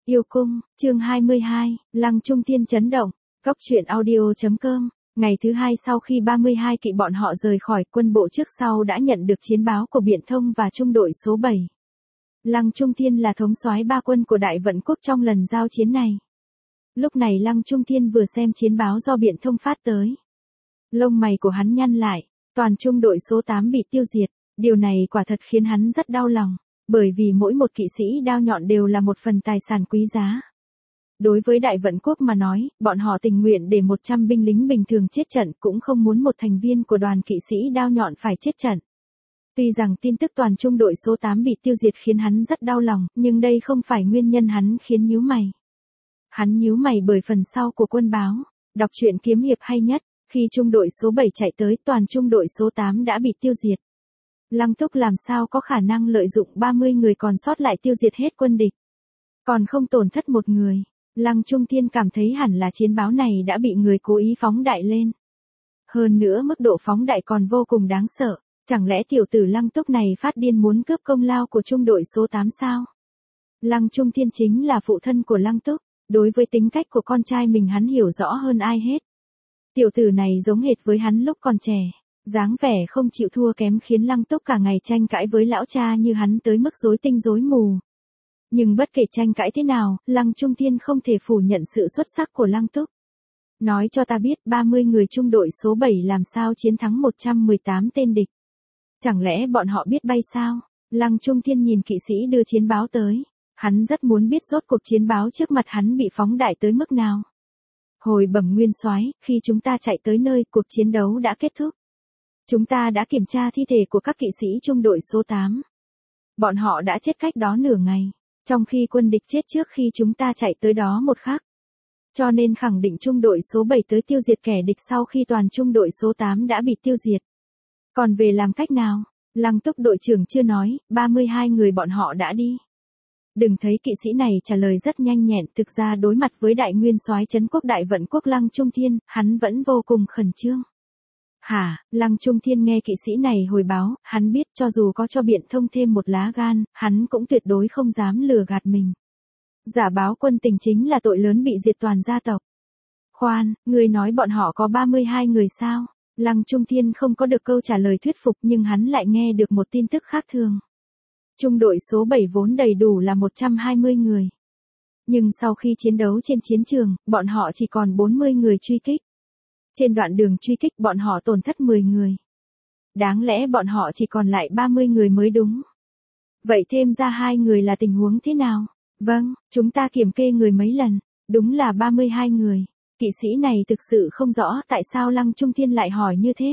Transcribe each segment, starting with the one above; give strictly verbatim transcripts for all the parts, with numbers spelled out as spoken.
Yêu cung, chương hai mươi hai, Lăng Trung Thiên chấn động, Cốc truyện audio.com. Ngày thứ hai sau khi ba mươi hai kỵ bọn họ rời khỏi, quân bộ trước sau đã nhận được chiến báo của Biện Thông và trung đội số bảy. Lăng Trung Thiên là thống soái ba quân của Đại Vận Quốc trong lần giao chiến này. Lúc này Lăng Trung Thiên vừa xem chiến báo do Biện Thông phát tới. Lông mày của hắn nhăn lại, toàn trung đội số tám bị tiêu diệt, điều này quả thật khiến hắn rất đau lòng, bởi vì mỗi một kỵ sĩ đao nhọn đều là một phần tài sản quý giá. Đối với Đại Vận Quốc mà nói, bọn họ tình nguyện để một trăm binh lính bình thường chết trận cũng không muốn một thành viên của đoàn kỵ sĩ đao nhọn phải chết trận. Tuy rằng tin tức toàn trung đội số tám bị tiêu diệt khiến hắn rất đau lòng, nhưng đây không phải nguyên nhân hắn khiến nhíu mày. Hắn nhíu mày bởi phần sau của quân báo, đọc truyện kiếm hiệp hay nhất, khi trung đội số bảy chạy tới toàn trung đội số tám đã bị tiêu diệt. Lăng Túc làm sao có khả năng lợi dụng ba mươi người còn sót lại tiêu diệt hết quân địch, còn không tổn thất một người. Lăng Trung Thiên cảm thấy hẳn là chiến báo này đã bị người cố ý phóng đại lên. Hơn nữa mức độ phóng đại còn vô cùng đáng sợ, chẳng lẽ tiểu tử Lăng Túc này phát điên muốn cướp công lao của trung đội số tám sao? Lăng Trung Thiên chính là phụ thân của Lăng Túc, đối với tính cách của con trai mình hắn hiểu rõ hơn ai hết. Tiểu tử này giống hệt với hắn lúc còn trẻ, dáng vẻ không chịu thua kém khiến Lăng Túc cả ngày tranh cãi với lão cha như hắn tới mức rối tinh rối mù. Nhưng bất kể tranh cãi thế nào, Lăng Trung Thiên không thể phủ nhận sự xuất sắc của Lăng Túc. Nói cho ta biết ba mươi người trung đội số bảy làm sao chiến thắng một trăm mười tám tên địch. Chẳng lẽ bọn họ biết bay sao? Lăng Trung Thiên nhìn kỵ sĩ đưa chiến báo tới. Hắn rất muốn biết rốt cuộc chiến báo trước mặt hắn bị phóng đại tới mức nào. Hồi bẩm nguyên soái, khi chúng ta chạy tới nơi cuộc chiến đấu đã kết thúc. Chúng ta đã kiểm tra thi thể của các kỵ sĩ trung đội số tám. Bọn họ đã chết cách đó nửa ngày, trong khi quân địch chết trước khi chúng ta chạy tới đó một khắc. Cho nên khẳng định trung đội số bảy tới tiêu diệt kẻ địch sau khi toàn trung đội số tám đã bị tiêu diệt. Còn về làm cách nào? Lăng Túc đội trưởng chưa nói, ba mươi hai người bọn họ đã đi. Đừng thấy kỵ sĩ này trả lời rất nhanh nhẹn, thực ra đối mặt với đại nguyên soái trấn quốc Đại Vận Quốc Lăng Trung Thiên, hắn vẫn vô cùng khẩn trương. Hả? Lăng Trung Thiên nghe kỵ sĩ này hồi báo, hắn biết cho dù có cho Biện Thông thêm một lá gan, hắn cũng tuyệt đối không dám lừa gạt mình. Giả báo quân tình chính là tội lớn bị diệt toàn gia tộc. Khoan, ngươi nói bọn họ có ba mươi hai người sao? Lăng Trung Thiên không có được câu trả lời thuyết phục nhưng hắn lại nghe được một tin tức khác thường. Trung đội số bảy vốn đầy đủ là một trăm hai mươi người. Nhưng sau khi chiến đấu trên chiến trường, bọn họ chỉ còn bốn mươi người truy kích. Trên đoạn đường truy kích bọn họ tổn thất mười người. Đáng lẽ bọn họ chỉ còn lại ba mươi người mới đúng. Vậy thêm ra hai người là tình huống thế nào? Vâng, chúng ta kiểm kê người mấy lần, đúng là ba mươi hai người. Kỵ sĩ này thực sự không rõ tại sao Lăng Trung Thiên lại hỏi như thế.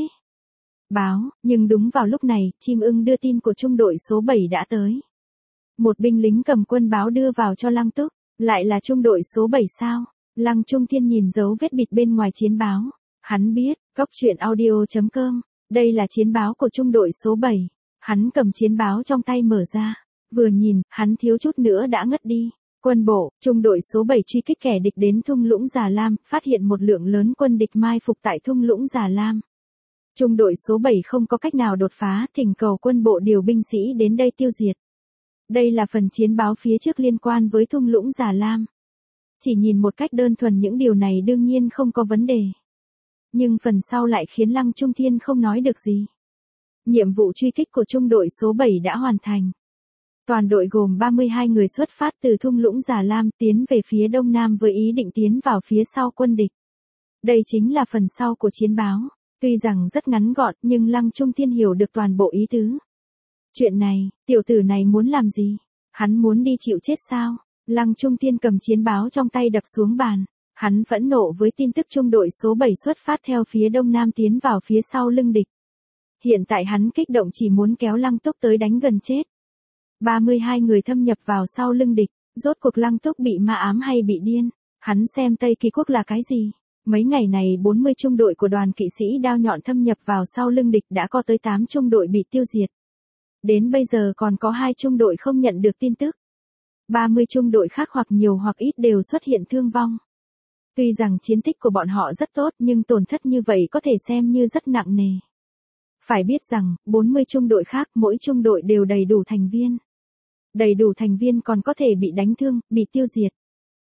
Báo, nhưng đúng vào lúc này, chim ưng đưa tin của trung đội số bảy đã tới. Một binh lính cầm quân báo đưa vào cho Lăng Túc, lại là trung đội số bảy sao? Lăng Trung Thiên nhìn dấu vết bịt bên ngoài chiến báo. Hắn biết, Cốc truyện audio.com, đây là chiến báo của trung đội số bảy. Hắn cầm chiến báo trong tay mở ra, vừa nhìn, hắn thiếu chút nữa đã ngất đi. Quân bộ, trung đội số bảy truy kích kẻ địch đến thung lũng Già Lam, phát hiện một lượng lớn quân địch mai phục tại thung lũng Già Lam. Trung đội số bảy không có cách nào đột phá, thỉnh cầu quân bộ điều binh sĩ đến đây tiêu diệt. Đây là phần chiến báo phía trước liên quan với thung lũng Già Lam. Chỉ nhìn một cách đơn thuần những điều này đương nhiên không có vấn đề. Nhưng phần sau lại khiến Lăng Trung Thiên không nói được gì. Nhiệm vụ truy kích của trung đội số bảy đã hoàn thành. Toàn đội gồm ba mươi hai người xuất phát từ thung lũng Già Lam tiến về phía đông nam với ý định tiến vào phía sau quân địch. Đây chính là phần sau của chiến báo. Tuy rằng rất ngắn gọn nhưng Lăng Trung Thiên hiểu được toàn bộ ý tứ. Chuyện này, tiểu tử này muốn làm gì? Hắn muốn đi chịu chết sao? Lăng Trung Thiên cầm chiến báo trong tay đập xuống bàn. Hắn phẫn nộ với tin tức trung đội số bảy xuất phát theo phía đông nam tiến vào phía sau lưng địch. Hiện tại hắn kích động chỉ muốn kéo Lăng Túc tới đánh gần chết. ba mươi hai người thâm nhập vào sau lưng địch, rốt cuộc Lăng Túc bị ma ám hay bị điên? Hắn xem Tây Kỳ Quốc là cái gì? Mấy ngày này bốn mươi trung đội của đoàn kỵ sĩ đao nhọn thâm nhập vào sau lưng địch đã có tới tám trung đội bị tiêu diệt. Đến bây giờ còn có hai trung đội không nhận được tin tức. ba mươi trung đội khác hoặc nhiều hoặc ít đều xuất hiện thương vong. Tuy rằng chiến tích của bọn họ rất tốt nhưng tổn thất như vậy có thể xem như rất nặng nề. Phải biết rằng, bốn mươi trung đội khác mỗi trung đội đều đầy đủ thành viên. Đầy đủ thành viên còn có thể bị đánh thương, bị tiêu diệt.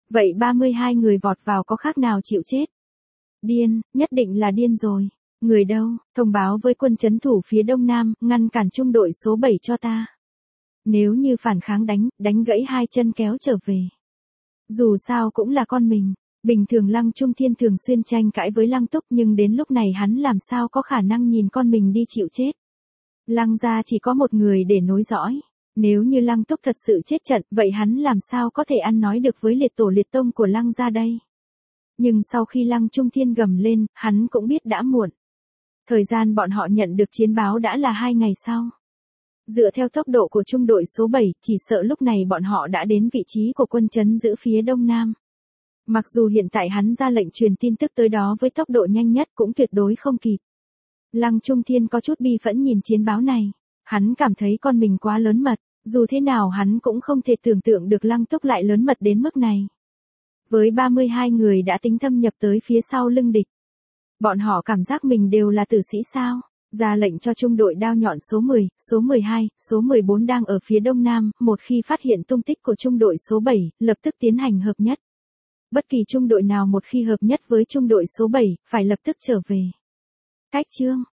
Vậy ba mươi hai người vọt vào có khác nào chịu chết? Điên, nhất định là điên rồi. Người đâu, thông báo với quân trấn thủ phía đông nam, ngăn cản trung đội số bảy cho ta. Nếu như phản kháng đánh, đánh gãy hai chân kéo trở về. Dù sao cũng là con mình. Bình thường Lăng Trung Thiên thường xuyên tranh cãi với Lăng Túc, nhưng đến lúc này hắn làm sao có khả năng nhìn con mình đi chịu chết. Lăng gia chỉ có một người để nối dõi. Nếu như Lăng Túc thật sự chết trận, vậy hắn làm sao có thể ăn nói được với liệt tổ liệt tông của Lăng gia đây? Nhưng sau khi Lăng Trung Thiên gầm lên, hắn cũng biết đã muộn. Thời gian bọn họ nhận được chiến báo đã là hai ngày sau. Dựa theo tốc độ của trung đội số bảy, chỉ sợ lúc này bọn họ đã đến vị trí của quân trấn giữ phía đông nam. Mặc dù hiện tại hắn ra lệnh truyền tin tức tới đó với tốc độ nhanh nhất cũng tuyệt đối không kịp. Lăng Trung Thiên có chút bi phẫn nhìn chiến báo này. Hắn cảm thấy con mình quá lớn mật, dù thế nào hắn cũng không thể tưởng tượng được Lăng Túc lại lớn mật đến mức này. Với ba mươi hai người đã tính thâm nhập tới phía sau lưng địch. Bọn họ cảm giác mình đều là tử sĩ sao? Ra lệnh cho trung đội đao nhọn số mười, số mười hai, số mười bốn đang ở phía đông nam, một khi phát hiện tung tích của trung đội số bảy, lập tức tiến hành hợp nhất. Bất kỳ trung đội nào một khi hợp nhất với trung đội số bảy, phải lập tức trở về. Cách chương